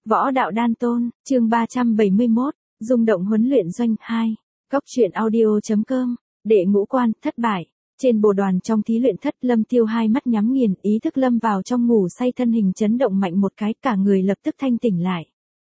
Võ đạo đan tôn, chương 371, rung động huấn luyện doanh 2. Góc truyện audio.com, đệ ngũ quan, thất bại. Trên bồ đoàn trong thí luyện thất, Lâm Tiêu hai mắt nhắm nghiền, ý thức lâm vào trong ngủ say, thân hình chấn động mạnh một cái, cả người lập tức thanh tỉnh lại.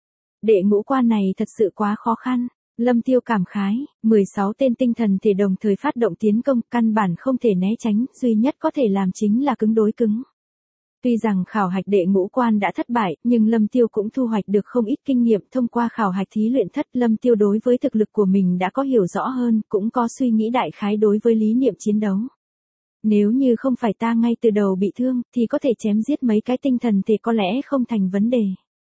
Đệ ngũ quan này thật sự quá khó khăn. Lâm Tiêu cảm khái, 16 tên tinh thần thể đồng thời phát động tiến công, căn bản không thể né tránh, duy nhất có thể làm chính là cứng đối cứng. Tuy rằng khảo hạch đệ ngũ quan đã thất bại, nhưng Lâm Tiêu cũng thu hoạch được không ít kinh nghiệm. Thông qua khảo hạch thí luyện thất, Lâm Tiêu đối với thực lực của mình đã có hiểu rõ hơn, cũng có suy nghĩ đại khái đối với lý niệm chiến đấu. Nếu như không phải ta ngay từ đầu bị thương, thì có thể chém giết mấy cái tinh thần thể có lẽ không thành vấn đề.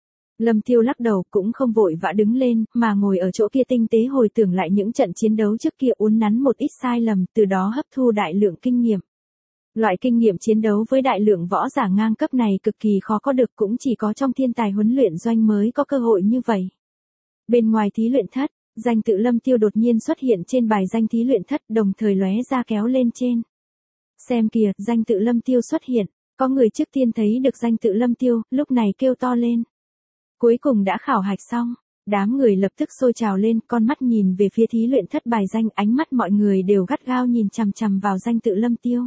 Lâm Tiêu lắc đầu, cũng không vội vã đứng lên, mà ngồi ở chỗ kia tinh tế hồi tưởng lại những trận chiến đấu trước kia, uốn nắn một ít sai lầm, từ đó hấp thu đại lượng kinh nghiệm. Loại kinh nghiệm chiến đấu với đại lượng võ giả ngang cấp này cực kỳ khó có được, cũng chỉ có trong thiên tài huấn luyện doanh mới có cơ hội như vậy. Bên ngoài thí luyện thất, danh tự Lâm Tiêu đột nhiên xuất hiện trên bài danh thí luyện thất, đồng thời lóe ra kéo lên trên. Xem kìa, danh tự Lâm Tiêu xuất hiện, có người trước tiên thấy được danh tự Lâm Tiêu, lúc này kêu to lên. Cuối cùng đã khảo hạch xong, đám người lập tức sôi trào lên, con mắt nhìn về phía thí luyện thất bài danh, ánh mắt mọi người đều gắt gao nhìn chằm chằm vào danh tự Lâm Tiêu.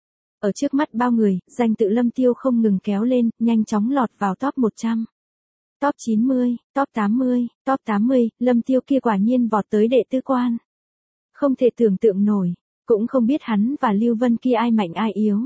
Ở trước mắt bao người, danh tự Lâm Tiêu không ngừng kéo lên, nhanh chóng lọt vào top 100. Top 90, top 80, top 80, Lâm Tiêu kia quả nhiên vọt tới đệ tứ quan. Không thể tưởng tượng nổi, cũng không biết hắn và Lưu Vân kia ai mạnh ai yếu.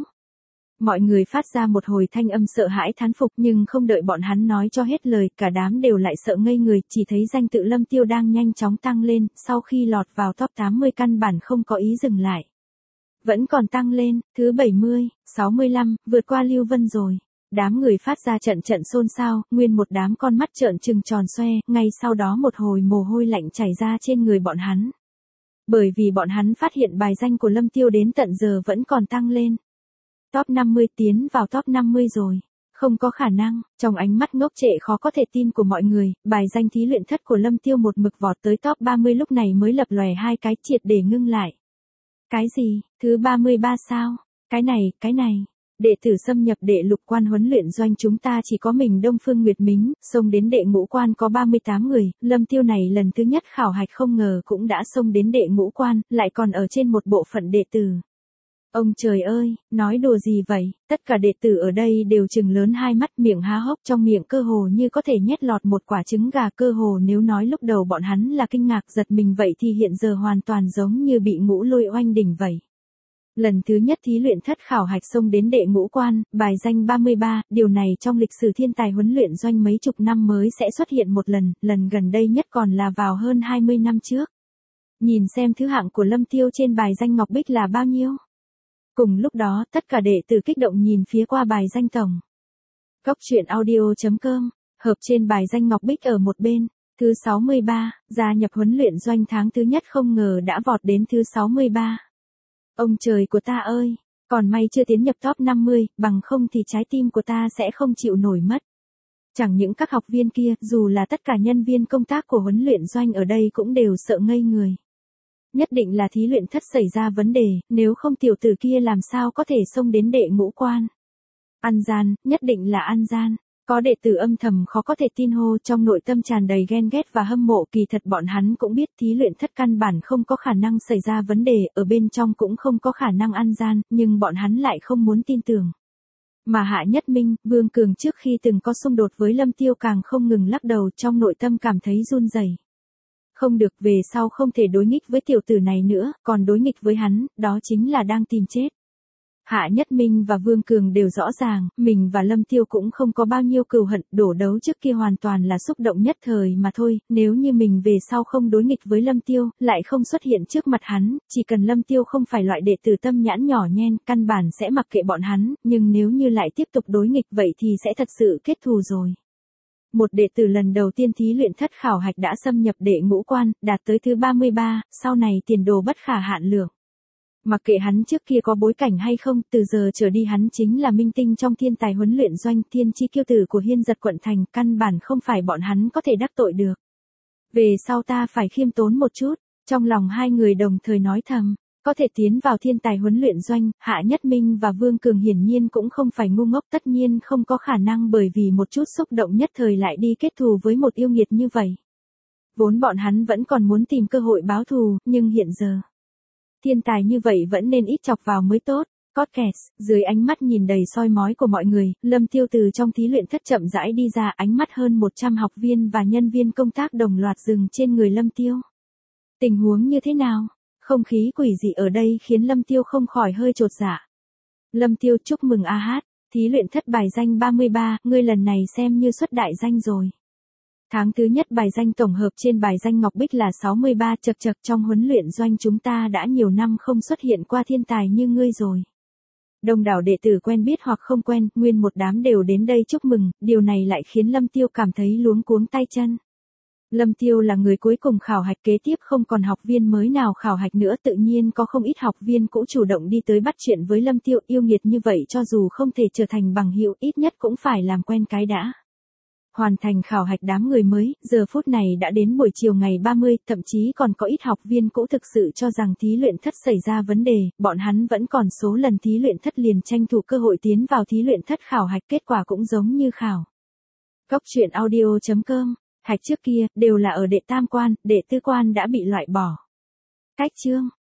Mọi người phát ra một hồi thanh âm sợ hãi thán phục, nhưng không đợi bọn hắn nói cho hết lời, cả đám đều lại sợ ngây người, chỉ thấy danh tự Lâm Tiêu đang nhanh chóng tăng lên, sau khi lọt vào top 80 căn bản không có ý dừng lại. Vẫn còn tăng lên, thứ 70, 65, vượt qua Lưu Vân rồi. Đám người phát ra trận xôn xao, nguyên một đám con mắt trợn trừng tròn xoe, ngay sau đó một hồi mồ hôi lạnh chảy ra trên người bọn hắn. Bởi vì bọn hắn phát hiện bài danh của Lâm Tiêu đến tận giờ vẫn còn tăng lên. Top 50 tiến vào top 50 rồi. Không có khả năng, trong ánh mắt ngốc trệ khó có thể tin của mọi người, bài danh thí luyện thất của Lâm Tiêu một mực vọt tới top 30 lúc này mới lập lòe hai cái, triệt để ngưng lại. Cái gì, thứ 33 sao? Cái này, đệ tử xâm nhập đệ lục quan huấn luyện doanh chúng ta chỉ có mình Đông Phương Nguyệt Mính, xông đến đệ ngũ quan có 38 người, Lâm Tiêu này lần thứ nhất khảo hạch không ngờ cũng đã xông đến đệ ngũ quan, lại còn ở trên một bộ phận đệ tử. Ông trời ơi, nói đùa gì vậy, tất cả đệ tử ở đây đều trừng lớn hai mắt, miệng há hốc, trong miệng cơ hồ như có thể nhét lọt một quả trứng gà, cơ hồ nếu nói lúc đầu bọn hắn là kinh ngạc giật mình vậy thì hiện giờ hoàn toàn giống như bị ngũ lôi oanh đỉnh vậy. Lần thứ nhất thí luyện thất khảo hạch xông đến đệ ngũ quan, bài danh 33, điều này trong lịch sử thiên tài huấn luyện doanh mấy chục năm mới sẽ xuất hiện một lần, lần gần đây nhất còn là vào hơn 20 năm trước. Nhìn xem thứ hạng của Lâm Tiêu trên bài danh ngọc bích là bao nhiêu? Cùng lúc đó, tất cả đệ tử kích động nhìn phía qua bài danh tổng. Góc truyện audio.com, hợp trên bài danh ngọc bích ở một bên, thứ 63, gia nhập huấn luyện doanh tháng thứ nhất không ngờ đã vọt đến thứ 63. Ông trời của ta ơi, còn may chưa tiến nhập top 50, bằng không thì trái tim của ta sẽ không chịu nổi mất. Chẳng những các học viên kia, dù là tất cả nhân viên công tác của huấn luyện doanh ở đây cũng đều sợ ngây người. Nhất định là thí luyện thất xảy ra vấn đề, nếu không tiểu tử kia làm sao có thể xông đến đệ ngũ quan. Ăn gian, nhất định là ăn gian. Có đệ tử âm thầm khó có thể tin hô, trong nội tâm tràn đầy ghen ghét và hâm mộ, kỳ thật bọn hắn cũng biết thí luyện thất căn bản không có khả năng xảy ra vấn đề, ở bên trong cũng không có khả năng ăn gian, nhưng bọn hắn lại không muốn tin tưởng. Mà Hạ Nhất Minh, Vương Cường trước khi từng có xung đột với Lâm Tiêu càng không ngừng lắc đầu, trong nội tâm cảm thấy run rẩy. Không được, về sau không thể đối nghịch với tiểu tử này nữa, còn đối nghịch với hắn, đó chính là đang tìm chết. Hạ Nhất Minh và Vương Cường đều rõ ràng, mình và Lâm Tiêu cũng không có bao nhiêu cừu hận, đổ đấu trước kia hoàn toàn là xúc động nhất thời mà thôi, nếu như mình về sau không đối nghịch với Lâm Tiêu, lại không xuất hiện trước mặt hắn, chỉ cần Lâm Tiêu không phải loại đệ tử tâm nhãn nhỏ nhen, căn bản sẽ mặc kệ bọn hắn, nhưng nếu như lại tiếp tục đối nghịch vậy thì sẽ thật sự kết thù rồi. Một đệ tử lần đầu tiên thí luyện thất khảo hạch đã xâm nhập đệ ngũ quan, đạt tới thứ 33, sau này tiền đồ bất khả hạn lượng. Mặc kệ hắn trước kia có bối cảnh hay không, từ giờ trở đi hắn chính là minh tinh trong thiên tài huấn luyện doanh, thiên chi kiêu tử của Hiên Giật quận thành, căn bản không phải bọn hắn có thể đắc tội được. Về sau ta phải khiêm tốn một chút, trong lòng hai người đồng thời nói thầm, Có thể tiến vào thiên tài huấn luyện doanh, Hạ Nhất Minh và Vương Cường hiển nhiên cũng không phải ngu ngốc, tất nhiên không có khả năng bởi vì một chút xúc động nhất thời lại đi kết thù với một yêu nghiệt như vậy. Vốn bọn hắn vẫn còn muốn tìm cơ hội báo thù, nhưng hiện giờ, thiên tài như vậy vẫn nên ít chọc vào mới tốt. Podcast, dưới ánh mắt nhìn đầy soi mói của mọi người, Lâm Tiêu từ trong thí luyện thất chậm rãi đi ra, ánh mắt hơn 100 học viên và nhân viên công tác đồng loạt dừng trên người Lâm Tiêu. Tình huống như thế nào? Không khí quỷ dị ở đây khiến Lâm Tiêu không khỏi hơi chột dạ. Lâm Tiêu chúc mừng a hát, thí luyện thất bài danh 33, ngươi lần này xem như xuất đại danh rồi. Tháng thứ nhất bài danh tổng hợp trên bài danh Ngọc Bích là 63, chật trong huấn luyện doanh chúng ta đã nhiều năm không xuất hiện qua thiên tài như ngươi rồi. Đông đảo đệ tử quen biết hoặc không quen, nguyên một đám đều đến đây chúc mừng, điều này lại khiến Lâm Tiêu cảm thấy luống cuống tay chân. Lâm Tiêu là người cuối cùng khảo hạch, kế tiếp không còn học viên mới nào khảo hạch nữa, tự nhiên có không ít học viên cũ chủ động đi tới bắt chuyện với Lâm Tiêu, yêu nghiệt như vậy cho dù không thể trở thành bằng hữu ít nhất cũng phải làm quen cái đã. Hoàn thành khảo hạch đám người mới, giờ phút này đã đến buổi chiều ngày 30, thậm chí còn có ít học viên cũ thực sự cho rằng thí luyện thất xảy ra vấn đề, bọn hắn vẫn còn số lần thí luyện thất liền tranh thủ cơ hội tiến vào thí luyện thất khảo hạch, kết quả cũng giống như khảo. Góc truyện audio.com, hạch trước kia, đều là ở đệ tam quan, đệ tư quan đã bị loại bỏ. Cách chương